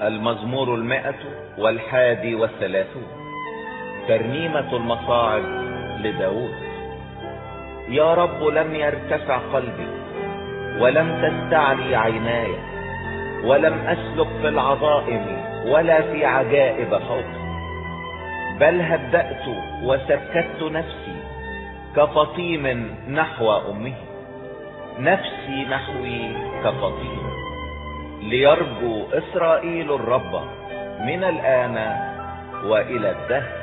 المزمور 131 ترنيمة المصاعب لداود. يا رب لم يرتفع قلبي ولم تستعلي عيناي، ولم أسلك في العظائم ولا في عجائب فوقي، بل هدأت وسكت نفسي كفطيم نحو أمه، نفسي نحوي كفطيم. ليرجو إسرائيل الرب من الآن وإلى الدهر.